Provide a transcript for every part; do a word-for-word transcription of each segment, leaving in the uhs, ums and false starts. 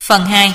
Phần hai.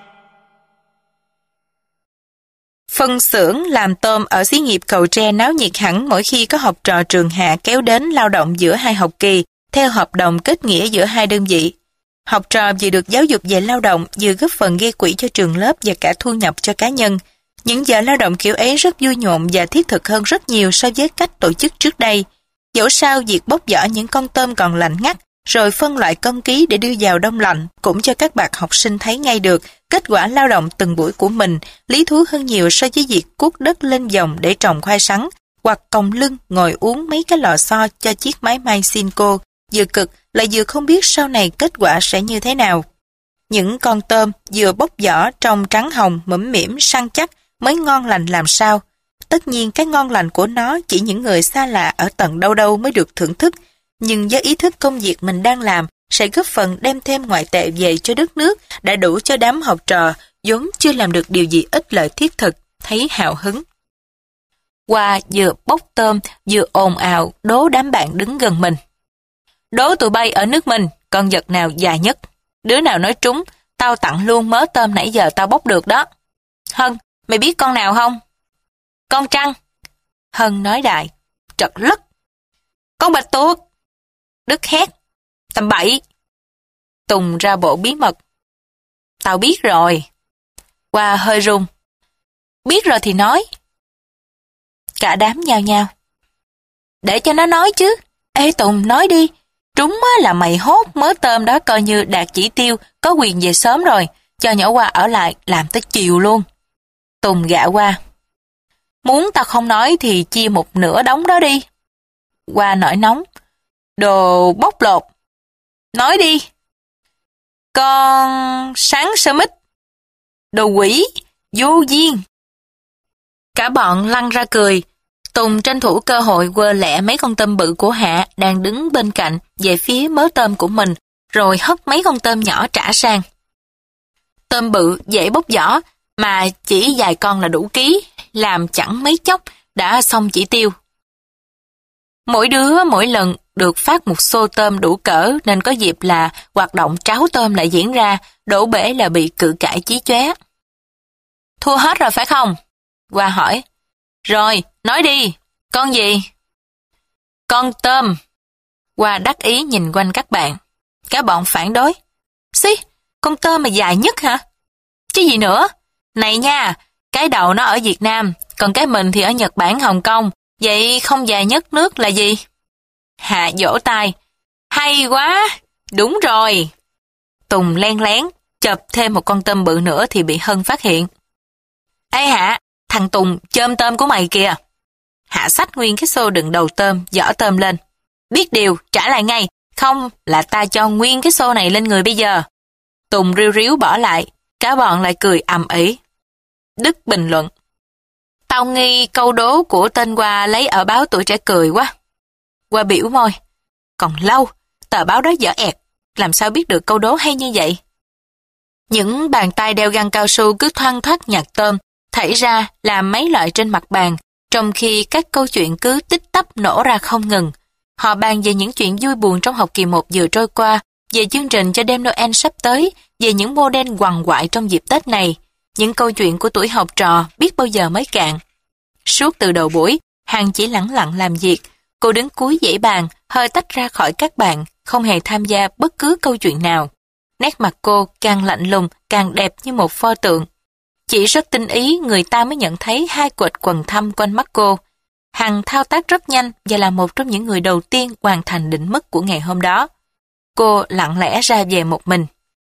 Phân xưởng làm tôm ở xí nghiệp Cầu Tre náo nhiệt hẳn mỗi khi có học trò trường Hạ kéo đến lao động giữa hai học kỳ, theo hợp đồng kết nghĩa giữa hai đơn vị. Học trò vừa được giáo dục về lao động, vừa góp phần gây quỹ cho trường lớp và cả thu nhập cho cá nhân. Những giờ lao động kiểu ấy rất vui nhộn và thiết thực hơn rất nhiều so với cách tổ chức trước đây. Dẫu sao việc bóc vỏ những con tôm còn lạnh ngắt, rồi phân loại cân ký để đưa vào đông lạnh, cũng cho các bạn học sinh thấy ngay được kết quả lao động từng buổi của mình, lý thú hơn nhiều so với việc cuốc đất lên vòng để trồng khoai sắn, hoặc còng lưng ngồi uống mấy cái lò xo cho chiếc máy may Sinco, vừa cực lại vừa không biết sau này kết quả sẽ như thế nào. Những con tôm vừa bóc vỏ trông trắng hồng, mẫm mỉm, săn chắc mới ngon lành làm sao. Tất nhiên cái ngon lành của nó chỉ những người xa lạ ở tận đâu đâu mới được thưởng thức, nhưng với ý thức công việc mình đang làm sẽ góp phần đem thêm ngoại tệ về cho đất nước, đã đủ cho đám học trò vốn chưa làm được điều gì ích lợi thiết thực thấy hào hứng. Hoa vừa bóc tôm vừa ồn ào đố đám bạn đứng gần mình. Đố tụi bay ở nước mình con vật nào dài nhất, đứa nào nói trúng tao tặng luôn mớ tôm nãy giờ tao bóc được đó. Hân, mày biết con nào không? Con trăng. Hân nói đại. Trật lất. Con bạch tuộc. Đức hét. Tầm bậy. Tùng ra bộ bí mật. Tao biết rồi. Hoa hơi run. Biết rồi thì nói. Cả đám nhao nhao. Để cho nó nói chứ. Ê Tùng, nói đi. Trúng là mày hốt mớ tôm đó coi như đạt chỉ tiêu, có quyền về sớm rồi. Cho nhỏ Hoa ở lại làm tới chiều luôn. Tùng gạ Hoa. Muốn tao không nói thì chia một nửa đống đó đi. Hoa nổi nóng. Đồ bóc lột. Nói đi. Con sáng sơ mít. Đồ quỷ, vô duyên. Cả bọn lăn ra cười. Tùng tranh thủ cơ hội quơ lẹ mấy con tôm bự của Hạ đang đứng bên cạnh về phía mớ tôm của mình, rồi hất mấy con tôm nhỏ trả sang. Tôm bự dễ bóc vỏ, mà chỉ vài con là đủ ký, làm chẳng mấy chốc đã xong chỉ tiêu. Mỗi đứa mỗi lần được phát một xô tôm đủ cỡ nên có dịp là hoạt động tráo tôm lại diễn ra, đổ bể là bị cự cãi chí chóe. Thua hết rồi phải không? Hoa hỏi. Rồi, nói đi, con gì? Con tôm. Hoa đắc ý nhìn quanh các bạn. Các bọn phản đối. Xí, con tôm mà dài nhất hả? Chứ gì nữa? Này nha, cái đầu nó ở Việt Nam, còn cái mình thì ở Nhật Bản, Hồng Kông. Vậy không dài nhất nước là gì? Hạ vỗ tay. Hay quá, đúng rồi. Tùng len lén, chộp thêm một con tôm bự nữa thì bị Hân phát hiện. Ê Hạ, thằng Tùng chôm tôm của mày kìa. Hạ xách nguyên cái xô đựng đầu tôm, giỏ tôm lên. Biết điều, trả lại ngay, không là ta cho nguyên cái xô này lên người bây giờ. Tùng riu riu bỏ lại, cả bọn lại cười ầm ĩ. Đức bình luận. Tao nghi câu đố của tên Hoa lấy ở báo Tuổi Trẻ cười quá. Hoa biểu môi. Còn lâu, tờ báo đó dở ẹt, làm sao biết được câu đố hay như vậy? Những bàn tay đeo găng cao su cứ thoăn thoắt nhặt tôm, thảy ra làm mấy loại trên mặt bàn, trong khi các câu chuyện cứ tích tắp nổ ra không ngừng. Họ bàn về những chuyện vui buồn trong học kỳ một vừa trôi qua, về chương trình cho đêm Noel sắp tới, về những mô đen quằn quại trong dịp Tết này. Những câu chuyện của tuổi học trò biết bao giờ mới cạn. Suốt từ đầu buổi, Hằng chỉ lẳng lặng làm việc. Cô đứng cuối dãy bàn, hơi tách ra khỏi các bạn, không hề tham gia bất cứ câu chuyện nào. Nét mặt cô càng lạnh lùng, càng đẹp như một pho tượng. Chỉ rất tinh ý người ta mới nhận thấy hai quệt quần thâm quanh mắt cô. Hằng thao tác rất nhanh và là một trong những người đầu tiên hoàn thành định mức của ngày hôm đó. Cô lặng lẽ ra về một mình.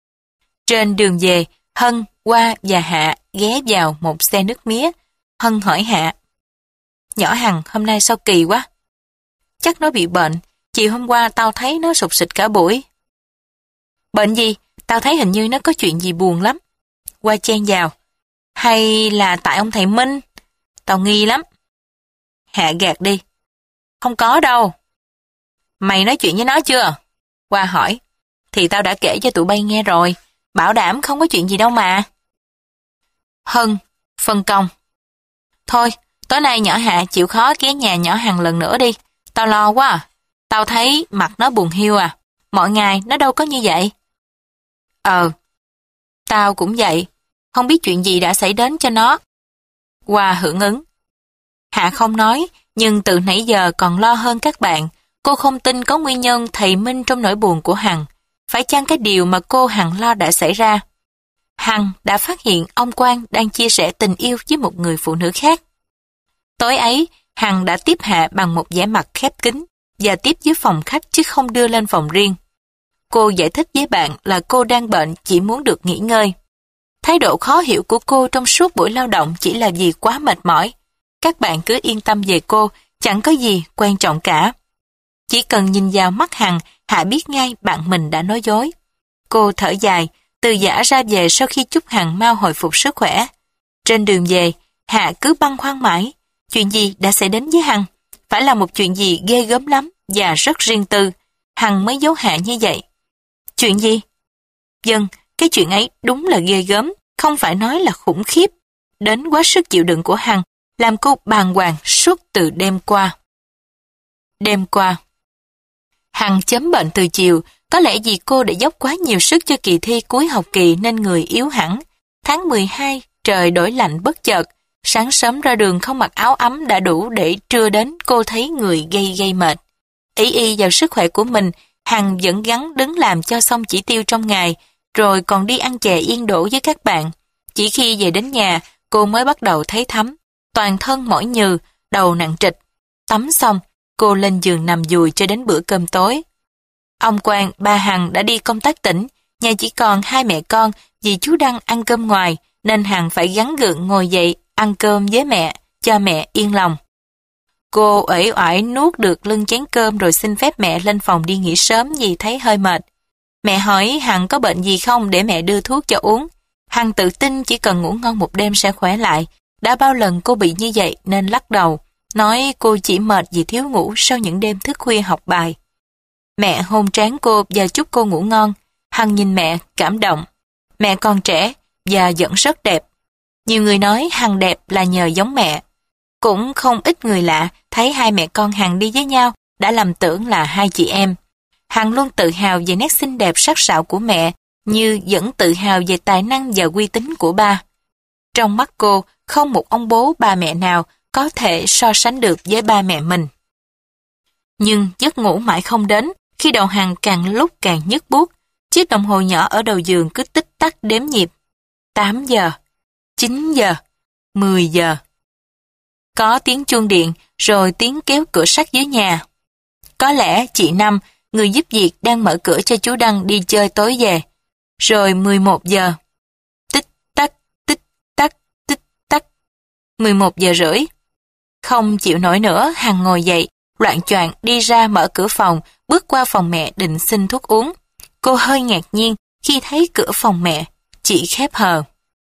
Trên đường về, Hân, Hoa và Hạ ghé vào một xe nước mía. Hân hỏi Hạ. Nhỏ Hằng hôm nay sao kỳ quá? Chắc nó bị bệnh. Chiều hôm qua tao thấy nó sụt sịt cả buổi. Bệnh gì? Tao thấy hình như nó có chuyện gì buồn lắm. Hoa chen vào. Hay là tại ông thầy Minh? Tao nghi lắm. Hạ gạt đi. Không có đâu. Mày nói chuyện với nó chưa? Hoa hỏi. Thì tao đã kể cho tụi bay nghe rồi. Bảo đảm không có chuyện gì đâu mà. Hân, phân công. Thôi, tối nay nhỏ Hạ chịu khó ghé nhà nhỏ Hằng lần nữa đi. Tao lo quá à. Tao thấy mặt nó buồn hiu à. Mọi ngày nó đâu có như vậy. Ờ. Tao cũng vậy, không biết chuyện gì đã xảy đến cho nó. Hoa hưởng ứng. Hạ không nói, nhưng từ nãy giờ còn lo hơn các bạn. Cô không tin có nguyên nhân thầy Minh trong nỗi buồn của Hằng. Phải chăng cái điều mà cô Hằng lo đã xảy ra? Hằng đã phát hiện ông Quang đang chia sẻ tình yêu với một người phụ nữ khác. Tối ấy, Hằng đã tiếp Hạ bằng một vẻ mặt khép kín và tiếp dưới phòng khách chứ không đưa lên phòng riêng. Cô giải thích với bạn là cô đang bệnh chỉ muốn được nghỉ ngơi. Thái độ khó hiểu của cô trong suốt buổi lao động chỉ là vì quá mệt mỏi. Các bạn cứ yên tâm về cô, chẳng có gì quan trọng cả. Chỉ cần nhìn vào mắt Hằng, Hạ biết ngay bạn mình đã nói dối. Cô thở dài, từ giã ra về sau khi chúc Hằng mau hồi phục sức khỏe. Trên đường về, Hạ cứ băn khoăn mãi. Chuyện gì đã xảy đến với Hằng? Phải là một chuyện gì ghê gớm lắm và rất riêng tư. Hằng mới giấu Hạ như vậy. Chuyện gì? Vâng, cái chuyện ấy đúng là ghê gớm, không phải nói là khủng khiếp. Đến quá sức chịu đựng của Hằng, làm cô bàng hoàng suốt từ đêm qua. Đêm qua. Hằng chấm bệnh từ chiều, có lẽ vì cô đã dốc quá nhiều sức cho kỳ thi cuối học kỳ nên người yếu hẳn. Tháng mười hai, trời đổi lạnh bất chợt, sáng sớm ra đường không mặc áo ấm đã đủ để trưa đến cô thấy người gây gây mệt. Ý y vào sức khỏe của mình, Hằng vẫn gắng đứng làm cho xong chỉ tiêu trong ngày, rồi còn đi ăn chè yên đỗ với các bạn. Chỉ khi về đến nhà, cô mới bắt đầu thấy thấm, toàn thân mỏi nhừ, đầu nặng trịch. Tắm xong, cô lên giường nằm dùi cho đến bữa cơm tối. Ông Quang, ba Hằng đã đi công tác tỉnh, nhà chỉ còn hai mẹ con vì chú Đăng ăn cơm ngoài nên Hằng phải gắng gượng ngồi dậy ăn cơm với mẹ, cho mẹ yên lòng. Cô uể oải nuốt được lưng chén cơm rồi xin phép mẹ lên phòng đi nghỉ sớm vì thấy hơi mệt. Mẹ hỏi Hằng có bệnh gì không để mẹ đưa thuốc cho uống. Hằng tự tin chỉ cần ngủ ngon một đêm sẽ khỏe lại. Đã bao lần cô bị như vậy nên lắc đầu, nói cô chỉ mệt vì thiếu ngủ sau những đêm thức khuya học bài. Mẹ hôn trán cô và chúc cô ngủ ngon. Hằng nhìn mẹ cảm động. Mẹ còn trẻ và vẫn rất đẹp. Nhiều người nói Hằng đẹp là nhờ giống mẹ. Cũng không ít người lạ thấy hai mẹ con Hằng đi với nhau đã lầm tưởng là hai chị em. Hằng luôn tự hào về nét xinh đẹp sắc sảo của mẹ, như vẫn tự hào về tài năng và uy tín của ba. Trong mắt cô, không một ông bố ba mẹ nào có thể so sánh được với ba mẹ mình. Nhưng giấc ngủ mãi không đến, khi đầu Hằng càng lúc càng nhức buốt, chiếc đồng hồ nhỏ ở đầu giường cứ tích tắc đếm nhịp. tám giờ, chín giờ, mười giờ. Có tiếng chuông điện, rồi tiếng kéo cửa sắt dưới nhà. Có lẽ chị Năm, người giúp việc đang mở cửa cho chú Đăng đi chơi tối về. Rồi mười một giờ. Tích tắc, tích tắc, tích tắc. mười một giờ rưỡi. Không chịu nổi nữa, Hằng ngồi dậy, loạng choạng đi ra mở cửa phòng, bước qua phòng mẹ định xin thuốc uống. Cô hơi ngạc nhiên khi thấy cửa phòng mẹ chỉ khép hờ.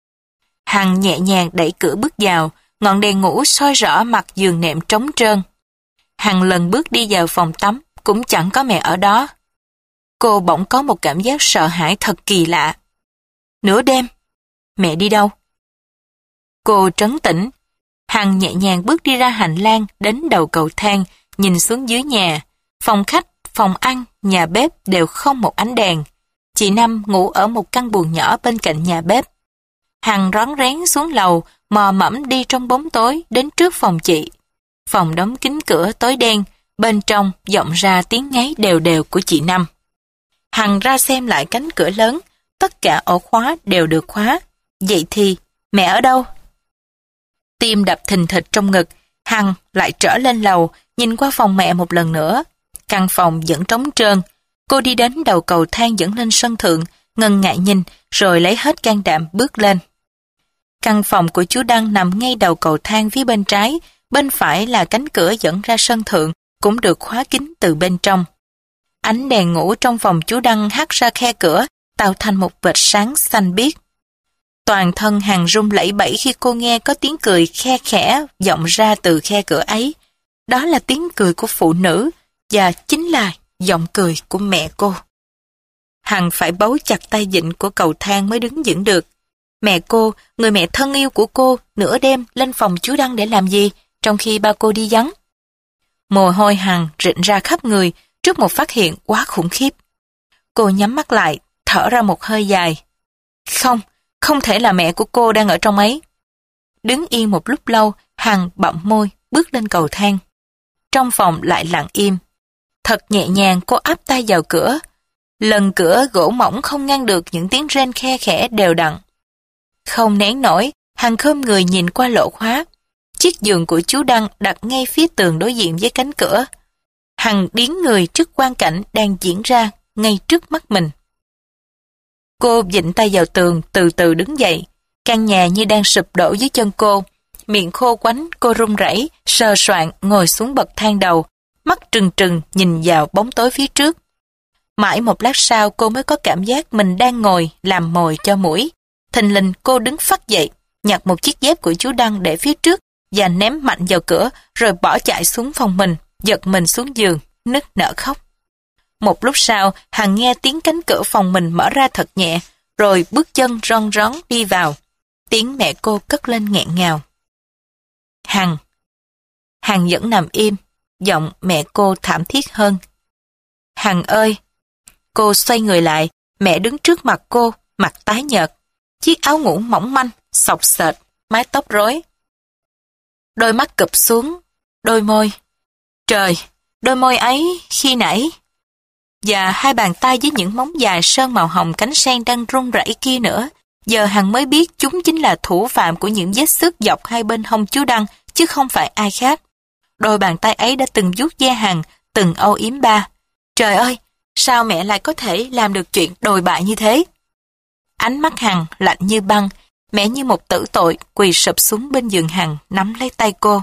Hằng nhẹ nhàng đẩy cửa bước vào, ngọn đèn ngủ soi rõ mặt giường nệm trống trơn. Hằng lần bước đi vào phòng tắm, cũng chẳng có mẹ ở đó. Cô bỗng có một cảm giác sợ hãi thật kỳ lạ. Nửa đêm, mẹ đi đâu? Cô trấn tĩnh. Hằng nhẹ nhàng bước đi ra hành lang đến đầu cầu thang, nhìn xuống dưới nhà. Phòng khách, phòng ăn, nhà bếp đều không một ánh đèn. Chị Năm ngủ ở một căn buồng nhỏ bên cạnh nhà bếp. Hằng rón rén xuống lầu, mò mẫm đi trong bóng tối đến trước phòng chị. Phòng đóng kín cửa tối đen, bên trong vọng ra tiếng ngáy đều đều của chị Năm. Hằng ra xem lại cánh cửa lớn, tất cả ổ khóa đều được khóa. Vậy thì, mẹ ở đâu? Tim đập thình thịch trong ngực, Hằng lại trở lên lầu, nhìn qua phòng mẹ một lần nữa. Căn phòng vẫn trống trơn. Cô đi đến đầu cầu thang dẫn lên sân thượng, ngần ngại nhìn, rồi lấy hết can đảm bước lên. Căn phòng của chú Đăng nằm ngay đầu cầu thang phía bên trái, bên phải là cánh cửa dẫn ra sân thượng, cũng được khóa kín từ bên trong. Ánh đèn ngủ trong phòng chú Đăng hắt ra khe cửa, tạo thành một vệt sáng xanh biếc. Toàn thân Hằng run lẩy bẩy khi cô nghe có tiếng cười khe khẽ vọng ra từ khe cửa ấy. Đó là tiếng cười của phụ nữ, và chính là giọng cười của mẹ cô. Hằng phải bấu chặt tay vịn của cầu thang mới đứng vững được. Mẹ cô, người mẹ thân yêu của cô, nửa đêm lên phòng chú Đăng để làm gì, trong khi ba cô đi vắng? Mồ hôi Hằng rịn ra khắp người trước một phát hiện quá khủng khiếp. Cô nhắm mắt lại, thở ra một hơi dài. Không, Không thể là mẹ của cô đang ở trong ấy. Đứng yên một lúc lâu, Hằng bặm môi, bước lên cầu thang. Trong phòng lại lặng im. Thật nhẹ nhàng cô áp tay vào cửa. Lần cửa gỗ mỏng không ngăn được những tiếng rên khe khẽ đều đặn. Không nén nổi, Hằng khom người nhìn qua lỗ khóa. Chiếc giường của chú Đăng đặt ngay phía tường đối diện với cánh cửa. Hằng điến người trước quang cảnh đang diễn ra ngay trước mắt mình. Cô vịn tay vào tường, từ từ đứng dậy. Căn nhà như đang sụp đổ dưới chân cô. Miệng khô quánh, cô run rẩy, sờ soạng ngồi xuống bậc thang đầu, mắt trừng trừng nhìn vào bóng tối phía trước. Mãi một lát sau cô mới có cảm giác mình đang ngồi làm mồi cho muỗi. Thình lình cô đứng phắt dậy, nhặt một chiếc dép của chú Đăng để phía trước và ném mạnh vào cửa, rồi bỏ chạy xuống phòng mình, giật mình xuống giường, nức nở khóc. Một lúc sau, Hằng nghe tiếng cánh cửa phòng mình mở ra thật nhẹ, rồi bước chân ron rón đi vào. Tiếng mẹ cô cất lên nghẹn ngào. Hằng. Hằng vẫn nằm im, giọng mẹ cô thảm thiết hơn. Hằng ơi! Cô xoay người lại, mẹ đứng trước mặt cô, mặt tái nhợt. Chiếc áo ngủ mỏng manh, xộc xệch, mái tóc rối. Đôi mắt cụp xuống, đôi môi. Trời, đôi môi ấy khi nãy. Và hai bàn tay với những móng dài sơn màu hồng cánh sen đang run rẩy kia nữa. Giờ Hằng mới biết chúng chính là thủ phạm của những vết xước dọc hai bên hông chú Đăng, chứ không phải ai khác. Đôi bàn tay ấy đã từng vuốt ve Hằng, từng âu yếm ba. Trời ơi, sao mẹ lại có thể làm được chuyện đồi bại như thế? Ánh mắt Hằng lạnh như băng, mẹ như một tử tội quỳ sụp xuống bên giường Hằng, nắm lấy tay cô.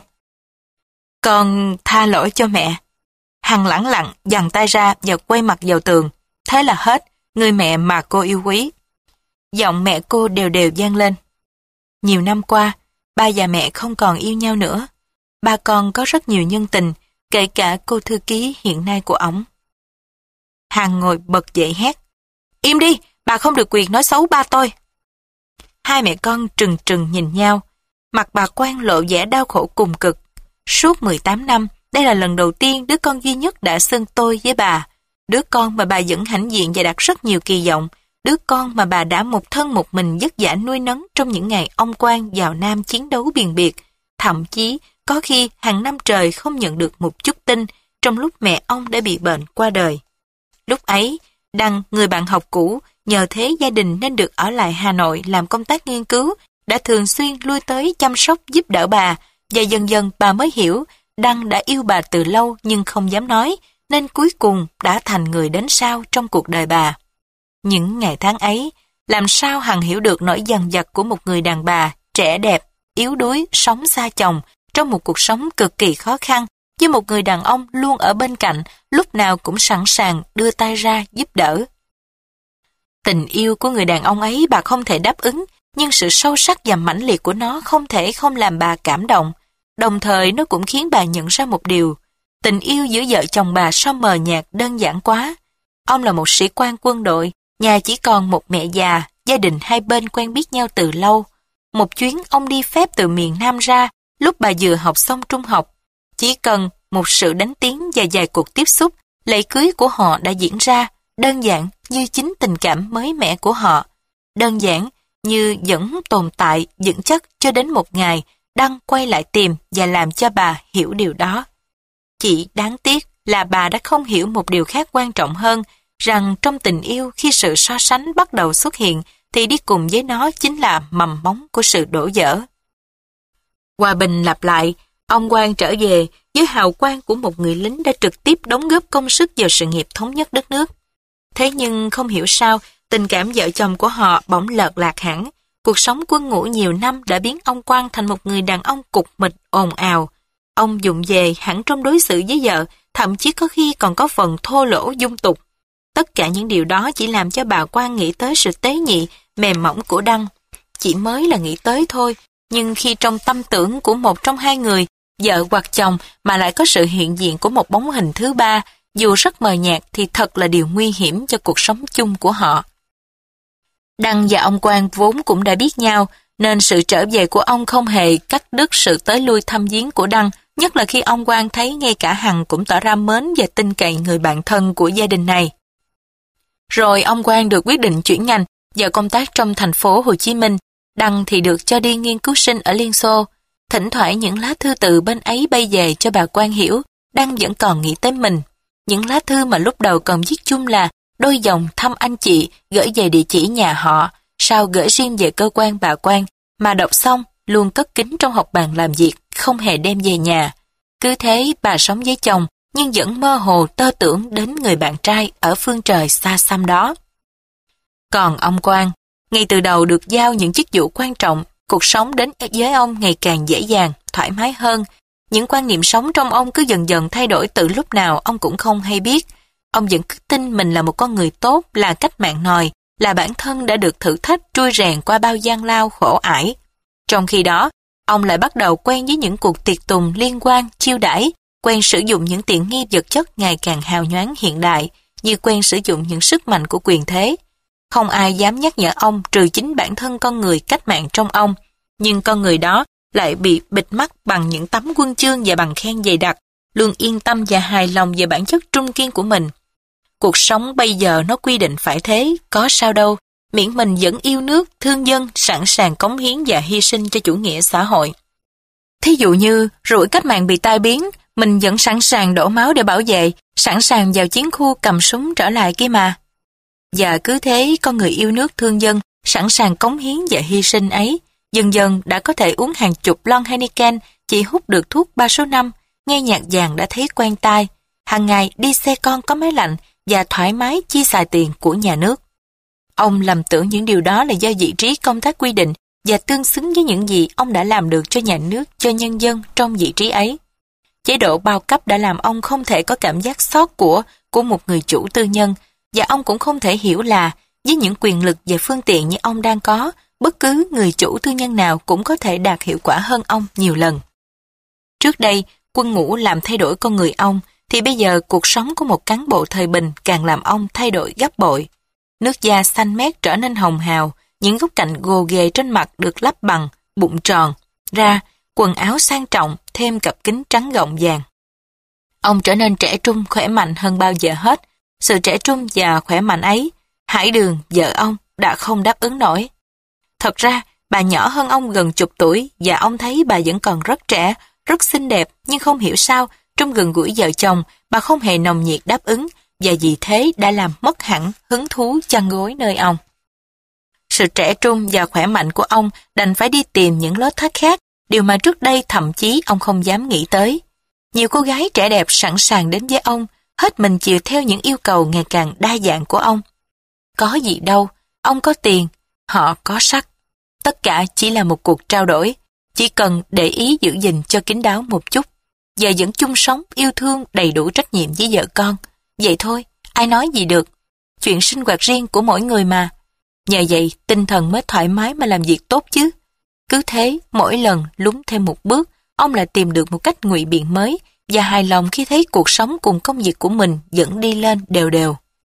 Con tha lỗi cho mẹ. Hằng lẳng lặng giằng tay ra và quay mặt vào tường. Thế là hết, người mẹ mà cô yêu quý. Giọng mẹ cô đều đều vang lên. Nhiều năm qua, ba và mẹ không còn yêu nhau nữa. Ba con có rất nhiều nhân tình, kể cả cô thư ký hiện nay của ổng. Hằng ngồi bật dậy hét. Im đi, bà không được quyền nói xấu ba tôi. Hai mẹ con trừng trừng nhìn nhau. Mặt bà Quan lộ vẻ đau khổ cùng cực. Suốt mười tám năm, đây là lần đầu tiên đứa con duy nhất đã xưng tôi với bà. Đứa con mà bà vẫn hãnh diện và đặt rất nhiều kỳ vọng. Đứa con mà bà đã một thân một mình vất vả nuôi nấng trong những ngày ông Quan vào Nam chiến đấu biền biệt. Thậm chí, có khi hàng năm trời không nhận được một chút tin trong lúc mẹ ông đã bị bệnh qua đời. Lúc ấy, Đăng, người bạn học cũ, nhờ thế gia đình nên được ở lại Hà Nội làm công tác nghiên cứu, đã thường xuyên lui tới chăm sóc giúp đỡ bà, và dần dần bà mới hiểu Đăng đã yêu bà từ lâu nhưng không dám nói, nên cuối cùng đã thành người đến sau trong cuộc đời bà. Những ngày tháng ấy, làm sao Hằng hiểu được nỗi dằn vặt của một người đàn bà trẻ đẹp, yếu đuối, sống xa chồng trong một cuộc sống cực kỳ khó khăn, với một người đàn ông luôn ở bên cạnh, lúc nào cũng sẵn sàng đưa tay ra giúp đỡ. Tình yêu của người đàn ông ấy bà không thể đáp ứng, nhưng sự sâu sắc và mãnh liệt của nó không thể không làm bà cảm động. Đồng thời nó cũng khiến bà nhận ra một điều, tình yêu giữa vợ chồng bà sao mờ nhạt đơn giản quá. Ông là một sĩ quan quân đội, nhà chỉ còn một mẹ già, gia đình hai bên quen biết nhau từ lâu. Một chuyến ông đi phép từ miền Nam ra, lúc bà vừa học xong trung học. Chỉ cần một sự đánh tiếng và vài cuộc tiếp xúc, lễ cưới của họ đã diễn ra, đơn giản như chính tình cảm mới mẻ của họ. Đơn giản như vẫn tồn tại vững chắc cho đến một ngày, Đăng quay lại tìm và làm cho bà hiểu điều đó. Chỉ đáng tiếc là bà đã không hiểu một điều khác quan trọng hơn, rằng trong tình yêu khi sự so sánh bắt đầu xuất hiện, thì đi cùng với nó chính là mầm móng của sự đổ vỡ. Hòa bình lặp lại, ông Quang trở về với hào quang của một người lính đã trực tiếp đóng góp công sức vào sự nghiệp thống nhất đất nước. Thế nhưng không hiểu sao, tình cảm vợ chồng của họ bỗng lợt lạc hẳn. Cuộc sống quân ngũ nhiều năm đã biến ông Quang thành một người đàn ông cục mịch, ồn ào. Ông dụng về hẳn trong đối xử với vợ, thậm chí có khi còn có phần thô lỗ dung tục. Tất cả những điều đó chỉ làm cho bà Quan nghĩ tới sự tế nhị, mềm mỏng của Đăng. Chỉ mới là nghĩ tới thôi, nhưng khi trong tâm tưởng của một trong hai người, vợ hoặc chồng, mà lại có sự hiện diện của một bóng hình thứ ba, dù rất mờ nhạt thì thật là điều nguy hiểm cho cuộc sống chung của họ. Đăng và ông Quang vốn cũng đã biết nhau, nên sự trở về của ông không hề cắt đứt sự tới lui thăm viếng của Đăng, nhất là khi ông Quang thấy ngay cả Hằng cũng tỏ ra mến và tin cậy người bạn thân của gia đình này. Rồi ông Quang được quyết định chuyển ngành giờ công tác trong thành phố Hồ Chí Minh, Đăng thì được cho đi nghiên cứu sinh ở Liên Xô. Thỉnh thoảng những lá thư từ bên ấy bay về cho bà Quan hiểu, Đăng vẫn còn nghĩ tới mình. Những lá thư mà lúc đầu còn viết chung là đôi dòng thăm anh chị, gửi về địa chỉ nhà họ, sau gửi riêng về cơ quan bà Quan, mà đọc xong luôn cất kín trong hộc bàn làm việc, không hề đem về nhà. Cứ thế bà sống với chồng, nhưng vẫn mơ hồ tơ tưởng đến người bạn trai ở phương trời xa xăm đó. Còn ông Quang, ngay từ đầu được giao những chức vụ quan trọng, cuộc sống đến với ông ngày càng dễ dàng, thoải mái hơn. Những quan niệm sống trong ông cứ dần dần thay đổi từ lúc nào ông cũng không hay biết. Ông vẫn cứ tin mình là một con người tốt, là cách mạng nòi, là bản thân đã được thử thách trui rèn qua bao gian lao khổ ải. Trong khi đó, ông lại bắt đầu quen với những cuộc tiệc tùng liên quan, chiêu đãi, quen sử dụng những tiện nghi vật chất ngày càng hào nhoáng hiện đại, như quen sử dụng những sức mạnh của quyền thế. Không ai dám nhắc nhở ông trừ chính bản thân con người cách mạng trong ông, nhưng con người đó lại bị bịt mắt bằng những tấm huân chương và bằng khen dày đặc, luôn yên tâm và hài lòng về bản chất trung kiên của mình. Cuộc sống bây giờ nó quy định phải thế, có sao đâu, miễn mình vẫn yêu nước, thương dân, sẵn sàng cống hiến và hy sinh cho chủ nghĩa xã hội. Thí dụ như rủi cách mạng bị tai biến, mình vẫn sẵn sàng đổ máu để bảo vệ, sẵn sàng vào chiến khu cầm súng trở lại kia mà. Và cứ thế con người yêu nước thương dân, sẵn sàng cống hiến và hy sinh ấy, dần dần đã có thể uống hàng chục lon Heineken, chỉ hút được thuốc ba số năm, nghe nhạc vàng đã thấy quen tai, hàng ngày đi xe con có máy lạnh và thoải mái chi xài tiền của nhà nước. Ông lầm tưởng những điều đó là do vị trí công tác quy định và tương xứng với những gì ông đã làm được cho nhà nước, cho nhân dân trong vị trí ấy. Chế độ bao cấp đã làm ông không thể có cảm giác xót của của một người chủ tư nhân, và ông cũng không thể hiểu là với những quyền lực và phương tiện như ông đang có, bất cứ người chủ tư nhân nào cũng có thể đạt hiệu quả hơn ông nhiều lần. Trước đây, quân ngũ làm thay đổi con người ông, thì bây giờ cuộc sống của một cán bộ thời bình càng làm ông thay đổi gấp bội. Nước da xanh mét trở nên hồng hào, những góc cạnh gồ ghề trên mặt được lắp bằng, bụng tròn, ra, quần áo sang trọng, thêm cặp kính trắng gọng vàng. Ông trở nên trẻ trung, khỏe mạnh hơn bao giờ hết. Sự trẻ trung và khỏe mạnh ấy, Hải Đường, vợ ông, đã không đáp ứng nổi. Thật ra, bà nhỏ hơn ông gần chục tuổi và ông thấy bà vẫn còn rất trẻ, rất xinh đẹp, nhưng không hiểu sao, trong gần gũi vợ chồng, bà không hề nồng nhiệt đáp ứng, và vì thế đã làm mất hẳn hứng thú chăn gối nơi ông. Sự trẻ trung và khỏe mạnh của ông đành phải đi tìm những lối thoát khác, điều mà trước đây thậm chí ông không dám nghĩ tới. Nhiều cô gái trẻ đẹp sẵn sàng đến với ông, hết mình chiều theo những yêu cầu ngày càng đa dạng của ông. Có gì đâu, ông có tiền, họ có sắc. Tất cả chỉ là một cuộc trao đổi, chỉ cần để ý giữ gìn cho kín đáo một chút, và vẫn chung sống, yêu thương, đầy đủ trách nhiệm với vợ con. Vậy thôi, ai nói gì được. Chuyện sinh hoạt riêng của mỗi người mà. Nhờ vậy, tinh thần mới thoải mái mà làm việc tốt chứ. Cứ thế, mỗi lần lún thêm một bước, ông lại tìm được một cách ngụy biện mới, và hài lòng khi thấy cuộc sống cùng công việc của mình vẫn đi lên đều đều.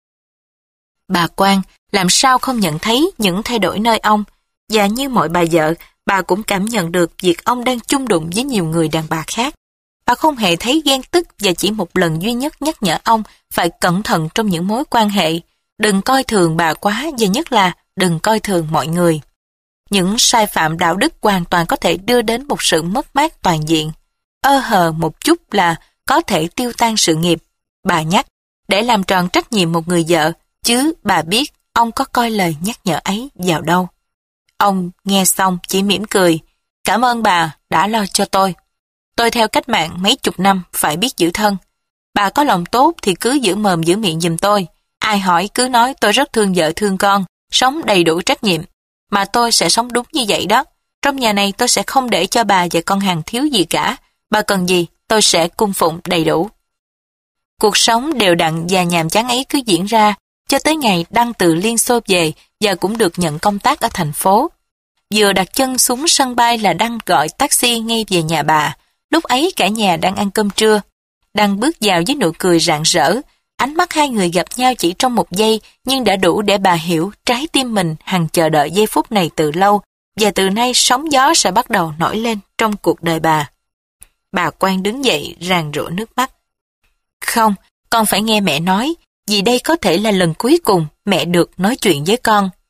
Bà Quan làm sao không nhận thấy những thay đổi nơi ông, và như mọi bà vợ, bà cũng cảm nhận được việc ông đang chung đụng với nhiều người đàn bà khác. Bà không hề thấy ghen tức và chỉ một lần duy nhất nhắc nhở ông phải cẩn thận trong những mối quan hệ, đừng coi thường bà quá và nhất là đừng coi thường mọi người. Những sai phạm đạo đức hoàn toàn có thể đưa đến một sự mất mát toàn diện. Ơ hờ một chút là có thể tiêu tan sự nghiệp. Bà nhắc, để làm tròn trách nhiệm một người vợ, chứ bà biết ông có coi lời nhắc nhở ấy vào đâu. Ông nghe xong chỉ mỉm cười, cảm ơn bà đã lo cho tôi. Tôi theo cách mạng mấy chục năm phải biết giữ thân. Bà có lòng tốt thì cứ giữ mồm giữ miệng giùm tôi. Ai hỏi cứ nói tôi rất thương vợ thương con, sống đầy đủ trách nhiệm. Mà tôi sẽ sống đúng như vậy đó. Trong nhà này tôi sẽ không để cho bà và con hàng thiếu gì cả. Bà cần gì, tôi sẽ cung phụng đầy đủ. Cuộc sống đều đặn và nhàm chán ấy cứ diễn ra, cho tới ngày Đăng từ Liên Xô về và cũng được nhận công tác ở thành phố. Vừa đặt chân xuống sân bay là Đăng gọi taxi ngay về nhà bà. Lúc ấy cả nhà đang ăn cơm trưa. Đăng bước vào với nụ cười rạng rỡ. Ánh mắt hai người gặp nhau chỉ trong một giây, nhưng đã đủ để bà hiểu trái tim mình hằng chờ đợi giây phút này từ lâu, và từ nay sóng gió sẽ bắt đầu nổi lên trong cuộc đời bà. Bà Quan đứng dậy ràn rụa nước mắt. Không, con phải nghe mẹ nói, vì đây có thể là lần cuối cùng mẹ được nói chuyện với con.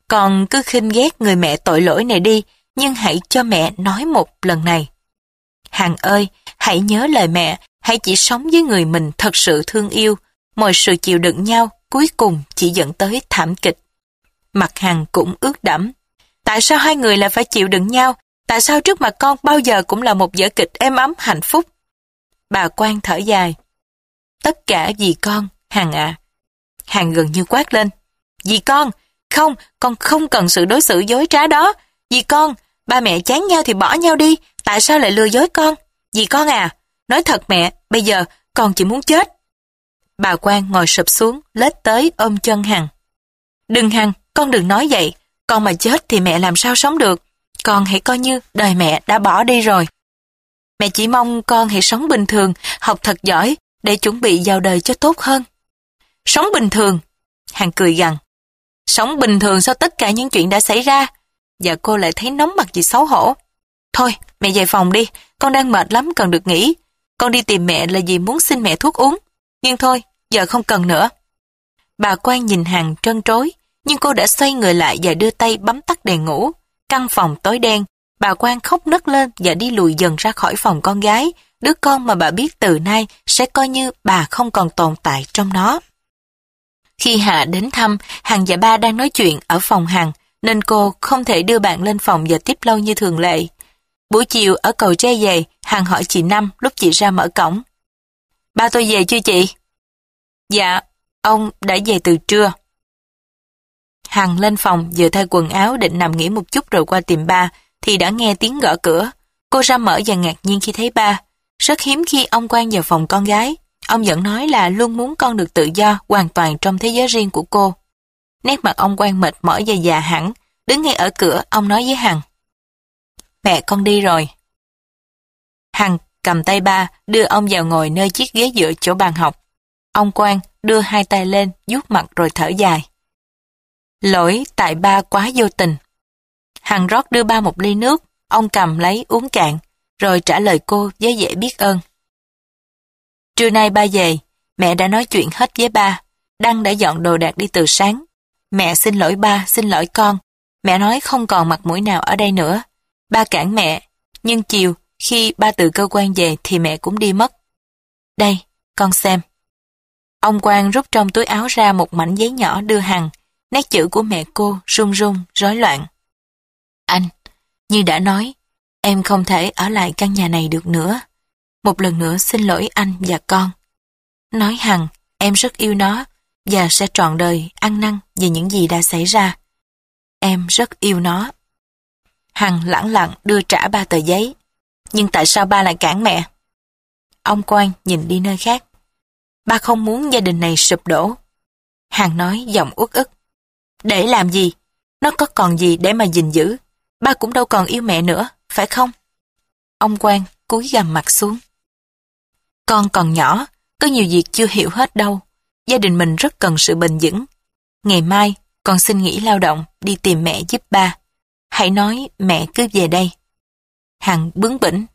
Con cứ khinh ghét người mẹ tội lỗi này đi, nhưng hãy cho mẹ nói một lần này. Hằng ơi, hãy nhớ lời mẹ, hãy chỉ sống với người mình thật sự thương yêu. Mọi sự chịu đựng nhau cuối cùng chỉ dẫn tới thảm kịch. Mặt Hằng cũng ướt đẫm. Tại sao hai người lại phải chịu đựng nhau? Tại sao trước mặt con bao giờ cũng là một vở kịch êm ấm hạnh phúc? Bà Quan thở dài. Tất cả vì con, Hằng ạ. À. Hằng gần như quát lên. Vì con, không, con không cần sự đối xử dối trá đó. Vì con, ba mẹ chán nhau thì bỏ nhau đi, tại sao lại lừa dối con? Vì con à, nói thật mẹ, bây giờ con chỉ muốn chết. Bà Quan ngồi sụp xuống, lết tới ôm chân Hằng. Đừng Hằng, con đừng nói vậy, con mà chết thì mẹ làm sao sống được. Con hãy coi như đời mẹ đã bỏ đi rồi. Mẹ chỉ mong con hãy sống bình thường, học thật giỏi, để chuẩn bị vào đời cho tốt hơn. Sống bình thường? Hằng cười gằn. Sống bình thường sau tất cả những chuyện đã xảy ra? Và cô lại thấy nóng mặt vì xấu hổ. Thôi, mẹ về phòng đi, con đang mệt lắm cần được nghỉ. Con đi tìm mẹ là vì muốn xin mẹ thuốc uống. Nhưng thôi, giờ không cần nữa. Bà Quan nhìn Hằng trân trối, nhưng cô đã xoay người lại và đưa tay bấm tắt đèn ngủ. Căn phòng tối đen, bà Quan khóc nấc lên và đi lùi dần ra khỏi phòng con gái, đứa con mà bà biết từ nay sẽ coi như bà không còn tồn tại trong nó. Khi Hạ đến thăm, Hằng và ba đang nói chuyện ở phòng Hằng, nên cô không thể đưa bạn lên phòng và tiếp lâu như thường lệ. Buổi chiều ở cầu tre về, Hằng hỏi chị Năm lúc chị ra mở cổng. Ba tôi về chưa chị? Dạ, ông đã về từ trưa. Hằng lên phòng vừa thay quần áo định nằm nghỉ một chút rồi qua tìm ba, thì đã nghe tiếng gõ cửa. Cô ra mở và ngạc nhiên khi thấy ba. Rất hiếm khi ông Quan vào phòng con gái. Ông vẫn nói là luôn muốn con được tự do, hoàn toàn trong thế giới riêng của cô. Nét mặt ông Quan mệt mỏi và già hẳn. Đứng ngay ở cửa, ông nói với Hằng. Mẹ con đi rồi. Hằng cầm tay ba, đưa ông vào ngồi nơi chiếc ghế dựa chỗ bàn học. Ông Quan đưa hai tay lên, vuốt mặt rồi thở dài. Lỗi tại ba quá vô tình. Hằng rót đưa ba một ly nước, ông cầm lấy uống cạn, rồi trả lời cô với vẻ biết ơn. Trưa nay ba về, mẹ đã nói chuyện hết với ba. Đăng đã dọn đồ đạc đi từ sáng. Mẹ xin lỗi ba, xin lỗi con. Mẹ nói không còn mặt mũi nào ở đây nữa. Ba cản mẹ, nhưng chiều khi ba từ cơ quan về thì mẹ cũng đi mất. Đây, con xem. Ông Quan rút trong túi áo ra một mảnh giấy nhỏ đưa Hằng. Nét chữ của mẹ cô run run, rối loạn. Anh, như đã nói, em không thể ở lại căn nhà này được nữa. Một lần nữa xin lỗi anh và con. Nói Hằng, em rất yêu nó và sẽ trọn đời ăn năn về những gì đã xảy ra. Em rất yêu nó. Hằng lẳng lặng đưa trả ba tờ giấy. Nhưng tại sao ba lại cản mẹ? Ông Quan nhìn đi nơi khác. Ba không muốn gia đình này sụp đổ. Hằng nói giọng uất ức. Để làm gì? Nó có còn gì để mà gìn giữ? Ba cũng đâu còn yêu mẹ nữa, phải không? Ông Quan cúi gằm mặt xuống. Con còn nhỏ, có nhiều việc chưa hiểu hết đâu. Gia đình mình rất cần sự bền vững. Ngày mai, con xin nghỉ lao động, đi tìm mẹ giúp ba. Hãy nói mẹ cứ về đây. Hằng bướng bỉnh.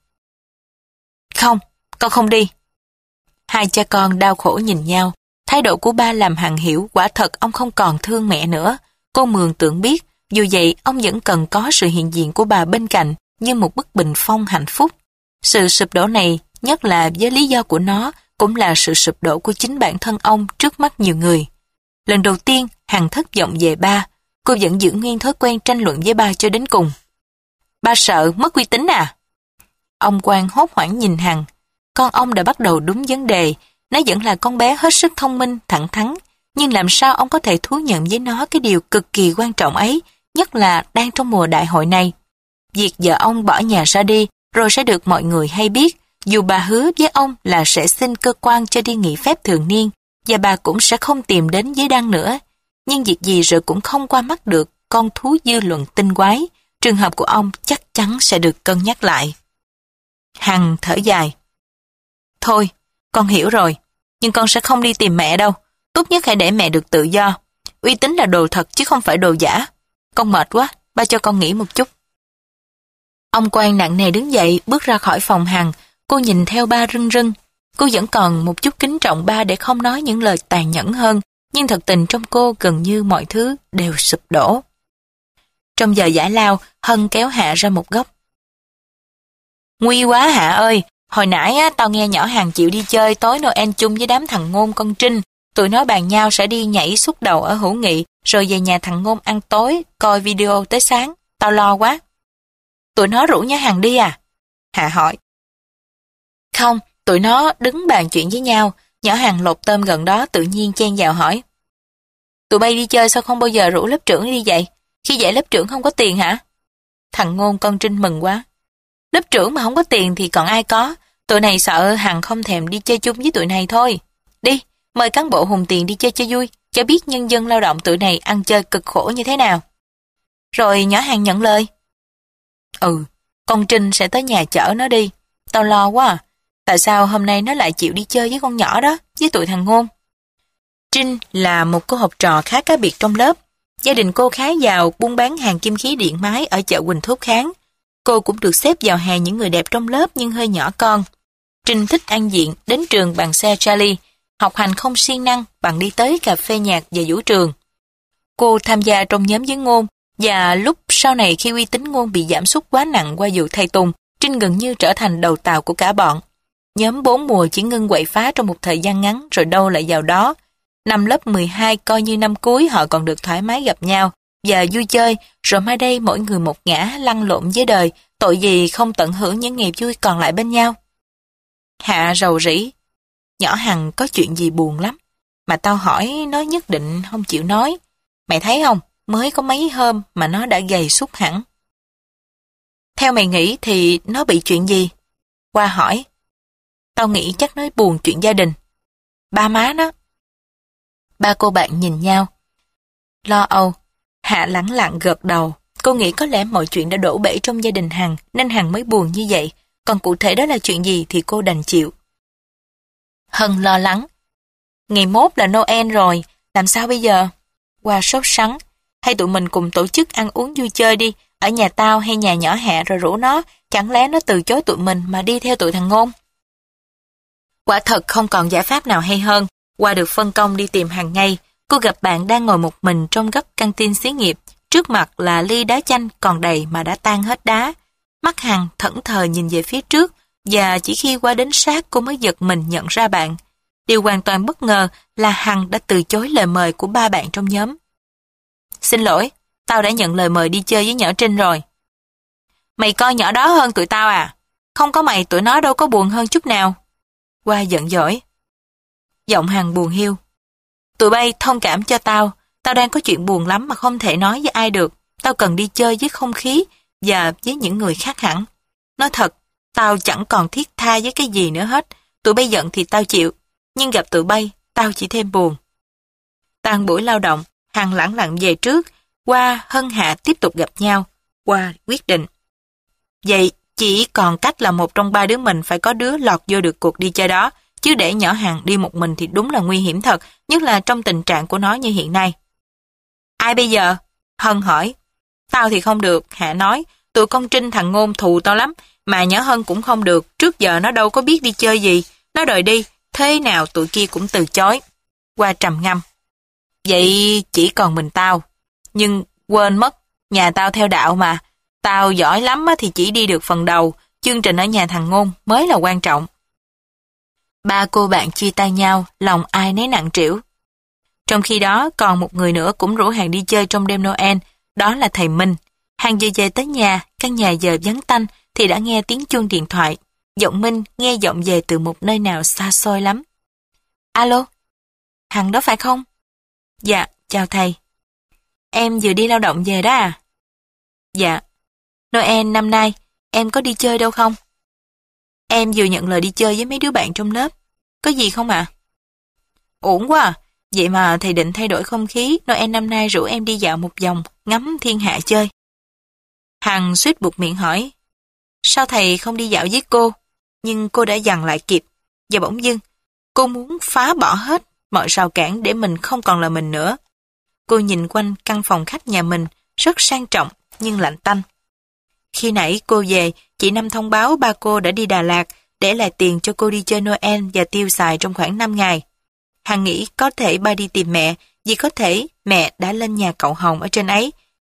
Không, con không đi. Hai cha con đau khổ nhìn nhau. Thái độ của ba làm Hằng hiểu quả thật ông không còn thương mẹ nữa. Cô mường tượng biết, dù vậy ông vẫn cần có sự hiện diện của bà bên cạnh như một bức bình phong hạnh phúc. Sự sụp đổ này, nhất là với lý do của nó, cũng là sự sụp đổ của chính bản thân ông trước mắt nhiều người. Lần đầu tiên, Hằng thất vọng về ba. Cô vẫn giữ nguyên thói quen tranh luận với ba cho đến cùng. Ba sợ mất uy tín à? Ông Quan hốt hoảng nhìn Hằng. Con ông đã bắt đầu đúng vấn đề. Nó vẫn là con bé hết sức thông minh, thẳng thắn. Nhưng làm sao ông có thể thú nhận với nó cái điều cực kỳ quan trọng ấy, nhất là đang trong mùa đại hội này. Việc vợ ông bỏ nhà ra đi, rồi sẽ được mọi người hay biết, dù bà hứa với ông là sẽ xin cơ quan cho đi nghỉ phép thường niên, và bà cũng sẽ không tìm đến với Đăng nữa. Nhưng việc gì rồi cũng không qua mắt được con thú dư luận tinh quái, trường hợp của ông chắc chắn sẽ được cân nhắc lại. Hằng thở dài. Thôi, con hiểu rồi, nhưng con sẽ không đi tìm mẹ đâu. Tốt nhất hãy để mẹ được tự do. Uy tín là đồ thật chứ không phải đồ giả. Con mệt quá, ba cho con nghỉ một chút. Ông Quan nặng nề đứng dậy, bước ra khỏi phòng Hằng. Cô nhìn theo ba rưng rưng. Cô vẫn còn một chút kính trọng ba để không nói những lời tàn nhẫn hơn, nhưng thật tình trong cô gần như mọi thứ đều sụp đổ. Trong giờ giải lao, Hân kéo Hạ ra một góc. Nguy quá Hạ ơi, hồi nãy á, tao nghe nhỏ Hằng chịu đi chơi tối Noel chung với đám thằng Ngôn con Trinh. Tụi nó bàn nhau sẽ đi nhảy xúc đầu ở Hữu Nghị, rồi về nhà thằng Ngôn ăn tối, coi video tới sáng. Tao lo quá. Tụi nó rủ nhỏ Hằng đi à? Hạ hỏi. Không, tụi nó đứng bàn chuyện với nhau. Nhỏ Hằng lột tôm gần đó tự nhiên chen vào hỏi. Tụi bay đi chơi sao không bao giờ rủ lớp trưởng đi vậy? Khi vậy lớp trưởng không có tiền hả? Thằng Ngôn con Trinh mừng quá. Lớp trưởng mà không có tiền thì còn ai có. Tụi này sợ Hằng không thèm đi chơi chung với tụi này thôi. Đi, mời cán bộ hùng tiền đi chơi cho vui, cho biết nhân dân lao động tụi này ăn chơi cực khổ như thế nào. Rồi nhỏ Hằng nhận lời. Ừ, con Trinh sẽ tới nhà chở nó đi. Tao lo quá à. Tại sao hôm nay nó lại chịu đi chơi với con nhỏ đó, với tụi thằng Ngôn? Trinh là một cô học trò khá cá biệt trong lớp. Gia đình cô khá giàu, buôn bán hàng kim khí điện máy ở chợ Quỳnh Thúc Kháng. Cô cũng được xếp vào hàng những người đẹp trong lớp nhưng hơi nhỏ con. Trinh thích ăn diện, đến trường bằng xe Charlie, học hành không siêng năng bằng đi tới cà phê nhạc và vũ trường. Cô tham gia trong nhóm với Ngôn, và lúc sau này khi uy tín Ngôn bị giảm sút quá nặng qua vụ thầy Tùng, Trinh gần như trở thành đầu tàu của cả bọn. Nhóm bốn mùa chỉ ngưng quậy phá trong một thời gian ngắn rồi đâu lại vào đó. Năm lớp mười hai coi như năm cuối họ còn được thoải mái gặp nhau và vui chơi, rồi mai đây mỗi người một ngã lăn lộn với đời, tội gì không tận hưởng những ngày vui còn lại bên nhau. Hạ rầu rĩ. Nhỏ Hằng có chuyện gì buồn lắm, mà tao hỏi nó nhất định không chịu nói. Mày thấy không, mới có mấy hôm mà nó đã gầy sút hẳn. Theo mày nghĩ thì nó bị chuyện gì? Qua hỏi. Tao nghĩ chắc nó buồn chuyện gia đình. Ba má nó. Ba cô bạn nhìn nhau. Lo âu. Hạ lẳng lặng gật đầu. Cô nghĩ có lẽ mọi chuyện đã đổ bể trong gia đình Hằng nên Hằng mới buồn như vậy. Còn cụ thể đó là chuyện gì thì cô đành chịu. Hân lo lắng. Ngày mốt là Noel rồi, làm sao bây giờ? Qua sốt sắng. Hay tụi mình cùng tổ chức ăn uống vui chơi đi, ở nhà tao hay nhà nhỏ Hạ rồi rủ nó, chẳng lẽ nó từ chối tụi mình mà đi theo tụi thằng Ngôn? Quả thật không còn giải pháp nào hay hơn. Qua được phân công đi tìm Hằng ngay, cô gặp bạn đang ngồi một mình trong góc căng tin xí nghiệp, trước mặt là ly đá chanh còn đầy mà đã tan hết đá. Mắt Hằng thẫn thờ nhìn về phía trước, và chỉ khi qua đến sát cô mới giật mình nhận ra bạn. Điều hoàn toàn bất ngờ là Hằng đã từ chối lời mời của ba bạn trong nhóm. Xin lỗi, tao đã nhận lời mời đi chơi với nhỏ Trinh rồi. Mày coi nhỏ đó hơn tụi tao à? Không có mày tụi nó đâu có buồn hơn chút nào. Qua giận dỗi. Giọng Hằng buồn hiu. Tụi bay thông cảm cho tao, tao đang có chuyện buồn lắm mà không thể nói với ai được. Tao cần đi chơi với không khí và với những người khác hẳn. Nói thật, tao chẳng còn thiết tha với cái gì nữa hết. Tụi bay giận thì tao chịu, nhưng gặp tụi bay, tao chỉ thêm buồn. Tan buổi lao động, Hằng lẳng lặng về trước, Qua Hân Hạ tiếp tục gặp nhau. Qua quyết định. Vậy chỉ còn cách là một trong ba đứa mình phải có đứa lọt vô được cuộc đi chơi đó, chứ để nhỏ Hằng đi một mình thì đúng là nguy hiểm thật, nhất là trong tình trạng của nó như hiện nay. Ai bây giờ? Hân hỏi. Tao thì không được, Hạ nói. Tụi con Trinh thằng Ngôn thù tao lắm, mà nhỏ Hân cũng không được, trước giờ nó đâu có biết đi chơi gì. Nó đòi đi, thế nào tụi kia cũng từ chối. Qua trầm ngâm. Vậy chỉ còn mình tao. Nhưng quên mất, nhà tao theo đạo mà. Tao giỏi lắm thì chỉ đi được phần đầu, chương trình ở nhà thằng Ngôn mới là quan trọng. Ba cô bạn chia tay nhau, lòng ai nấy nặng trĩu. Trong khi đó, còn một người nữa cũng rủ Hằng đi chơi trong đêm Noel, đó là thầy Minh. Hằng vừa về tới nhà, căn nhà giờ vắng tanh thì đã nghe tiếng chuông điện thoại. Giọng Minh nghe giọng về từ một nơi nào xa xôi lắm. Alo, Hằng đó phải không? Dạ, chào thầy. Em vừa đi lao động về đó à? Dạ. Noel năm nay, em có đi chơi đâu không? Em vừa nhận lời đi chơi với mấy đứa bạn trong lớp. Có gì không ạ? À? Ổn quá à. Vậy mà thầy định thay đổi không khí, Noel năm nay rủ em đi dạo một vòng, ngắm thiên hạ chơi. Hằng suýt buột miệng hỏi. Sao thầy không đi dạo với cô? Nhưng cô đã dằn lại kịp. Và bỗng dưng, cô muốn phá bỏ hết mọi rào cản để mình không còn là mình nữa. Cô nhìn quanh căn phòng khách nhà mình, rất sang trọng nhưng lạnh tanh. Khi nãy cô về, chị Năm thông báo ba cô đã đi Đà Lạt để lại tiền cho cô đi chơi Noel và tiêu xài trong khoảng năm ngày. Hằng nghĩ có thể ba đi tìm mẹ, vì có thể mẹ đã lên nhà cậu Hồng ở trên ấy,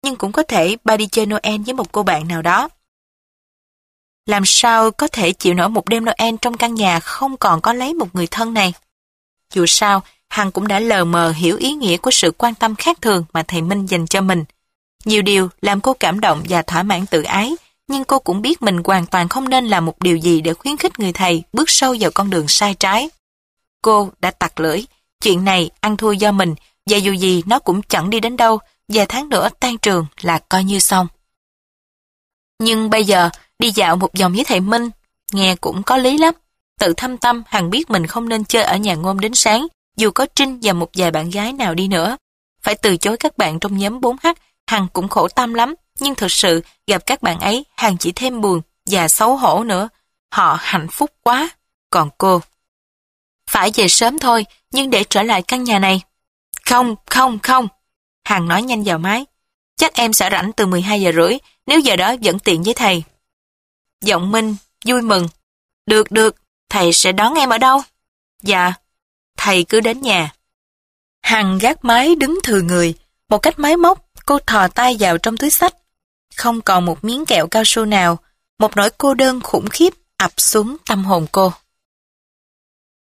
nhưng cũng có thể ba đi chơi Noel với một cô bạn nào đó. Làm sao có thể chịu nổi một đêm Noel trong căn nhà không còn có lấy một người thân này? Dù sao, Hằng cũng đã lờ mờ hiểu ý nghĩa của sự quan tâm khác thường mà thầy Minh dành cho mình. Nhiều điều làm cô cảm động và thỏa mãn tự ái, nhưng cô cũng biết mình hoàn toàn không nên làm một điều gì để khuyến khích người thầy bước sâu vào con đường sai trái. Cô đã tặc lưỡi, chuyện này ăn thua do mình, và dù gì nó cũng chẳng đi đến đâu, vài tháng nữa tan trường là coi như xong. Nhưng bây giờ, đi dạo một vòng với thầy Minh, nghe cũng có lý lắm. Tự thâm tâm, Hằng biết mình không nên chơi ở nhà Ngôn đến sáng, dù có Trinh và một vài bạn gái nào đi nữa. Phải từ chối các bạn trong nhóm bốn H, Hằng cũng khổ tâm lắm, nhưng thực sự gặp các bạn ấy, Hằng chỉ thêm buồn và xấu hổ nữa. Họ hạnh phúc quá, còn cô phải về sớm thôi, nhưng để trở lại căn nhà này. Không, không, không. Hằng nói nhanh vào máy. Chắc em sẽ rảnh từ mười hai giờ rưỡi, nếu giờ đó vẫn tiện với thầy. Giọng Minh vui mừng. Được, được, thầy sẽ đón em ở đâu? Dạ, thầy cứ đến nhà. Hằng gác máy đứng thừa người. Một cách máy móc, cô thò tay vào trong túi xách. Không còn một miếng kẹo cao su nào. Một nỗi cô đơn khủng khiếp ập xuống tâm hồn cô.